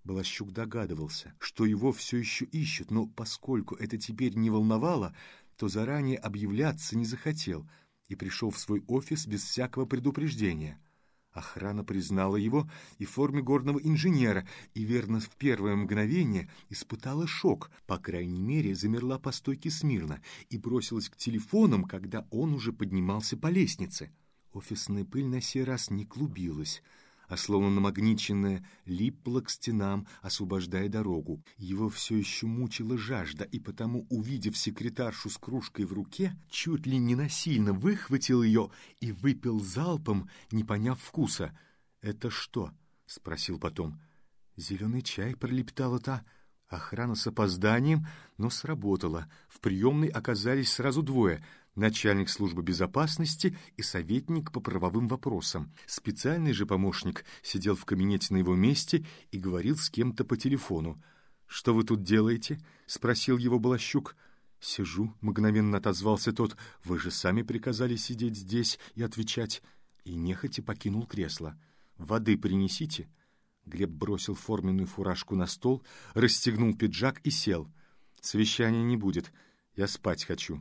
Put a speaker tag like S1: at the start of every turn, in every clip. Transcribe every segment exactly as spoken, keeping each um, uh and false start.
S1: Балащук догадывался, что его все еще ищут, но поскольку это теперь не волновало, то заранее объявляться не захотел и пришел в свой офис без всякого предупреждения. Охрана признала его и в форме горного инженера, и, верно, в первое мгновение испытала шок, по крайней мере, замерла по стойке смирно и бросилась к телефонам, когда он уже поднимался по лестнице. Офисная пыль на сей раз не клубилась, а словно намагниченная липла к стенам, освобождая дорогу. Его все еще мучила жажда, и потому, увидев секретаршу с кружкой в руке, чуть ли не насильно выхватил ее и выпил залпом, не поняв вкуса. «Это что?» — спросил потом. «Зеленый чай», — пролепетала та. Охрана с опозданием, но сработала. В приемной оказались сразу двое — начальник службы безопасности и советник по правовым вопросам. Специальный же помощник сидел в кабинете на его месте и говорил с кем-то по телефону. «Что вы тут делаете?» — спросил его Балащук. «Сижу», — мгновенно отозвался тот. «Вы же сами приказали сидеть здесь и отвечать». И нехотя покинул кресло. «Воды принесите». Глеб бросил форменную фуражку на стол, расстегнул пиджак и сел. «Совещания не будет. Я спать хочу».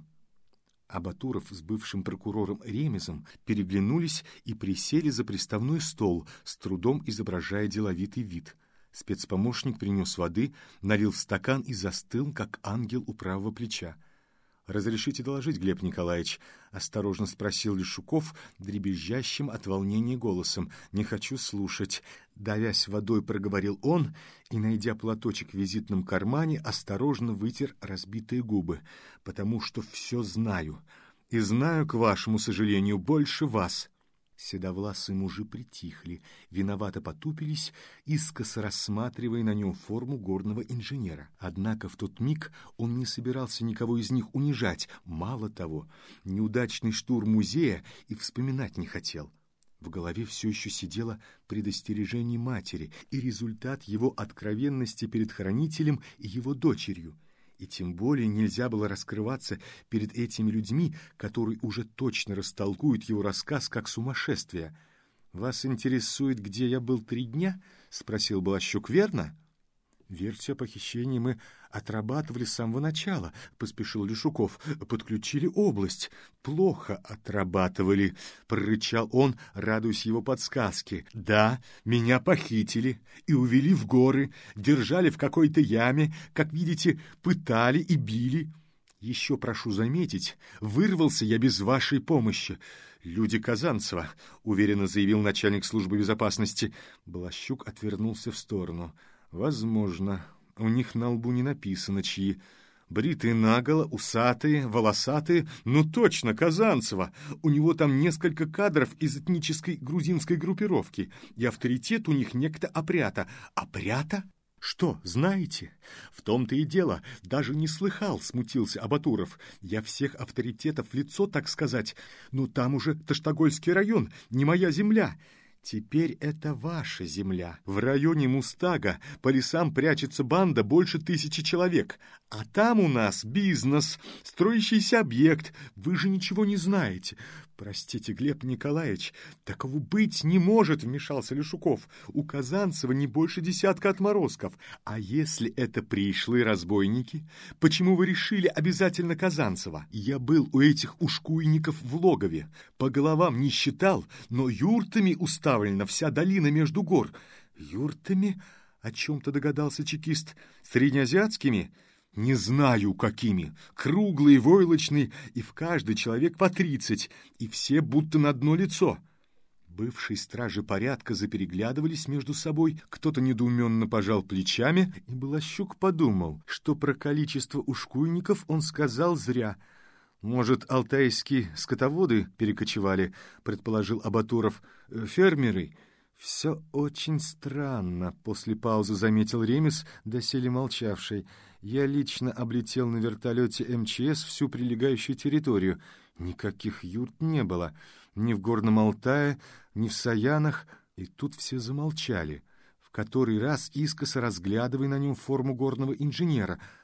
S1: Абатуров с бывшим прокурором Ремезом переглянулись и присели за приставной стол, с трудом изображая деловитый вид. Спецпомощник принес воды, налил в стакан и застыл, как ангел у правого плеча. «Разрешите доложить, Глеб Николаевич?» — осторожно спросил Лешуков, дребезжащим от волнения голосом. «Не хочу слушать». Давясь водой, проговорил он и, найдя платочек в визитном кармане, осторожно вытер разбитые губы. «Потому что все знаю. И знаю, к вашему сожалению, больше вас». Седовласые мужи притихли, виновато потупились, искоса рассматривая на нем форму горного инженера. Однако в тот миг он не собирался никого из них унижать. Мало того, неудачный штурм музея и вспоминать не хотел. В голове все еще сидело предостережение матери и результат его откровенности перед хранителем и его дочерью. И тем более нельзя было раскрываться перед этими людьми, которые уже точно растолкуют его рассказ как сумасшествие. «Вас интересует, где я был три дня?» — спросил Балащук. «Верно?» «Версию о похищении мы отрабатывали с самого начала», — поспешил Лешуков. «Подключили область». «Плохо отрабатывали», — прорычал он, радуясь его подсказке. «Да, меня похитили и увели в горы, держали в какой-то яме, как видите, пытали и били. Еще прошу заметить, вырвался я без вашей помощи. Люди Казанцева», — уверенно заявил начальник службы безопасности. Балащук отвернулся в сторону. «Возможно. У них на лбу не написано, чьи. Бритые наголо, усатые, волосатые. Ну точно, Казанцева. У него там несколько кадров из этнической грузинской группировки. И авторитет у них некто Опрята. Опрята? Что, знаете? В том-то и дело. Даже не слыхал, смутился Абатуров. Я всех авторитетов в лицо, так сказать. Ну там уже Таштагольский район, не моя земля». «Теперь это ваша земля. В районе Мустага по лесам прячется банда больше тысячи человек. А там у нас бизнес, строящийся объект. Вы же ничего не знаете». «Простите, Глеб Николаевич, такого быть не может», — вмешался Лешуков. «У Казанцева не больше десятка отморозков. А если это пришлые разбойники? Почему вы решили обязательно Казанцева? Я был у этих ушкуйников в логове. По головам не считал, но юртами уставлена вся долина между гор». «Юртами?» — о чем-то догадался чекист. «Среднеазиатскими?» «Не знаю, какими. Круглые, войлочные, и в каждый человек по тридцать, и все будто на одно лицо». Бывшие стражи порядка запереглядывались между собой, кто-то недоуменно пожал плечами, и Балащук подумал, что про количество ушкуйников он сказал зря. «Может, алтайские скотоводы перекочевали?» — предположил Абатуров. «Фермеры?» «Все очень странно», — после паузы заметил Ремез, доселе молчавший. «Я лично облетел на вертолете эм че эс всю прилегающую территорию. Никаких юрт не было. Ни в Горном Алтае, ни в Саянах». И тут все замолчали, в который раз искоса разглядывая на нем форму горного инженера.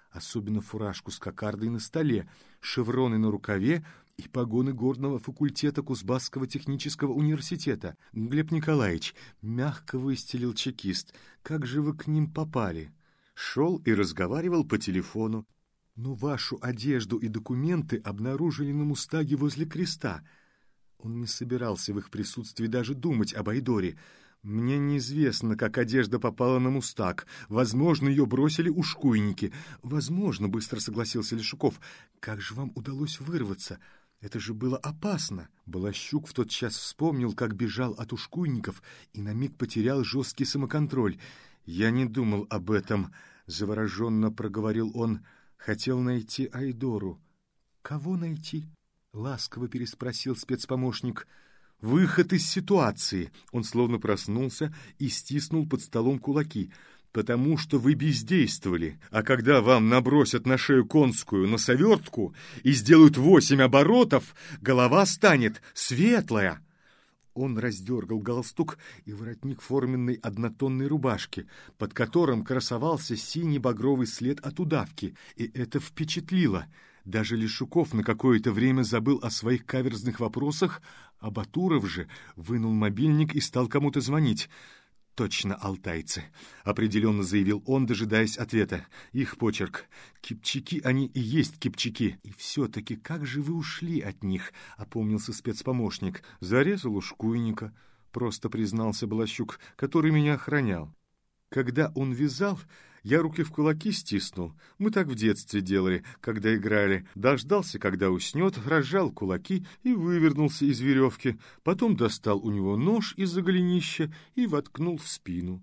S1: особенно фуражку с кокардой на столе, шевроны на рукаве и погоны горного факультета Кузбасского технического университета. Глеб Николаевич, мягко выстелил чекист, как же вы к ним попали? Шел и разговаривал по телефону. Но вашу одежду и документы обнаружили на «Мустаге» возле креста. Он не собирался в их присутствии даже думать об Айдоре. Мне неизвестно, как одежда попала на «Мустаг». Возможно, ее бросили ушкуйники. Возможно, быстро согласился Лешуков. Как же вам удалось вырваться? Это же было опасно. Балащук в тот час вспомнил, как бежал от ушкуйников, и на миг потерял жесткий самоконтроль. «Я не думал об этом», — завороженно проговорил он. «Хотел найти Айдору». «Кого найти?» — ласково переспросил спецпомощник. «Выход из ситуации!» Он словно проснулся и стиснул под столом кулаки. «Потому что вы бездействовали, а когда вам набросят на шею конскую носовертку и сделают восемь оборотов, голова станет светлая!» Он раздергал галстук и воротник форменной однотонной рубашки, под которым красовался синий багровый след от удавки, и это впечатлило. Даже Лешуков на какое-то время забыл о своих каверзных вопросах, а Батуров же вынул мобильник и стал кому-то звонить. «Точно алтайцы», — определенно заявил он, дожидаясь ответа. «Их почерк. Кипчаки они и есть кипчаки. И все-таки как же вы ушли от них?» — опомнился спецпомощник. «Зарезал ушкуйника», — просто признался Балащук, который меня охранял. «Когда он вязал, я руки в кулаки стиснул. Мы так в детстве делали, когда играли. Дождался, когда уснет, разжал кулаки и вывернулся из веревки. Потом достал у него нож из-за голенища и воткнул в спину».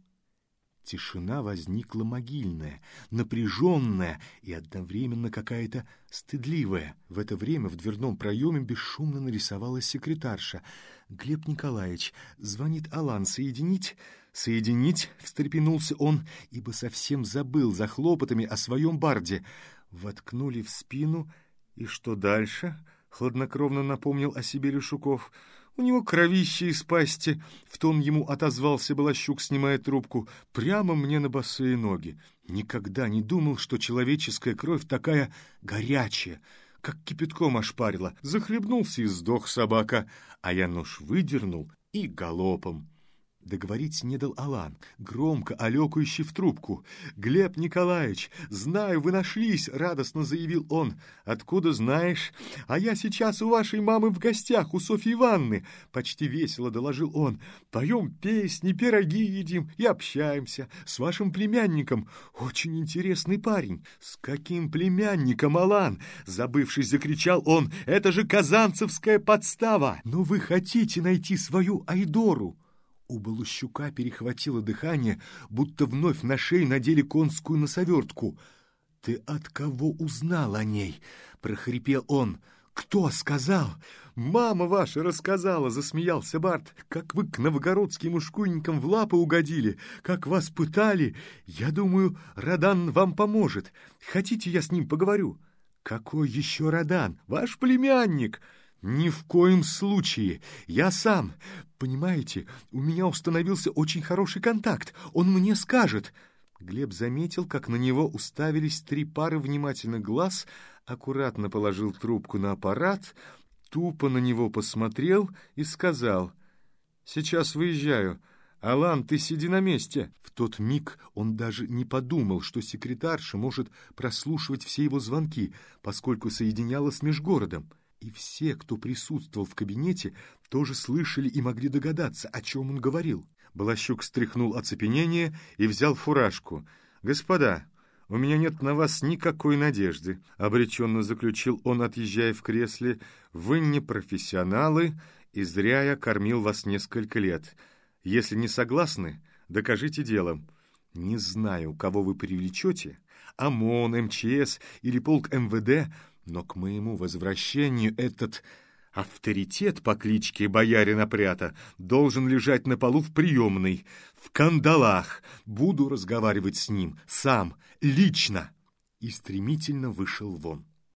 S1: Тишина возникла могильная, напряженная и одновременно какая-то стыдливая. В это время в дверном проеме бесшумно нарисовалась секретарша. «Глеб Николаевич, звонит Алан, соединить?» «Соединить?» — встрепенулся он, ибо совсем забыл за хлопотами о своем барде. Воткнули в спину, и что дальше? — хладнокровно напомнил о себе Лешуков. «У него кровище из пасти», — в тон ему отозвался Балащук, снимая трубку, — «прямо мне на босые ноги. Никогда не думал, что человеческая кровь такая горячая, как кипятком ошпарила. Захлебнулся и сдох собака, а я нож выдернул и галопом». Договорить не дал Алан, громко алекающий в трубку. «Глеб Николаевич, знаю, вы нашлись», — радостно заявил он. «Откуда знаешь? А я сейчас у вашей мамы в гостях, у Софьи Ивановны», — почти весело доложил он. «Поем песни, пироги едим и общаемся с вашим племянником. Очень интересный парень». «С каким племянником, Алан?» — забывшись, закричал он. «Это же казанцевская подстава! Но вы хотите найти свою Айдору!» У Балащука перехватило дыхание, будто вновь на шею надели конскую носовертку. «Ты от кого узнал о ней?» — прохрипел он. «Кто сказал?» «Мама ваша рассказала», — засмеялся Барт. «Как вы к новгородским ушкуйникам в лапы угодили, как вас пытали. Я думаю, Радан вам поможет. Хотите, я с ним поговорю?» «Какой еще Радан? Ваш племянник!» «Ни в коем случае. Я сам. Понимаете, у меня установился очень хороший контакт. Он мне скажет». Глеб заметил, как на него уставились три пары внимательных глаз, аккуратно положил трубку на аппарат, тупо на него посмотрел и сказал: «Сейчас выезжаю. Алан, ты сиди на месте». В тот миг он даже не подумал, что секретарша может прослушивать все его звонки, поскольку соединяла с межгородом. И все, кто присутствовал в кабинете, тоже слышали и могли догадаться, о чем он говорил. Балащук стряхнул оцепенение и взял фуражку. «Господа, у меня нет на вас никакой надежды», — обреченно заключил он, отъезжая в кресле. «Вы не профессионалы, и зря я кормил вас несколько лет. Если не согласны, докажите делом. Не знаю, кого вы привлечете, ОМОН, МЧС или полк эм вэ дэ, но к моему возвращению этот авторитет по кличке Боярин Опрята должен лежать на полу в приемной, в кандалах. Буду разговаривать с ним, сам, лично». И стремительно вышел вон.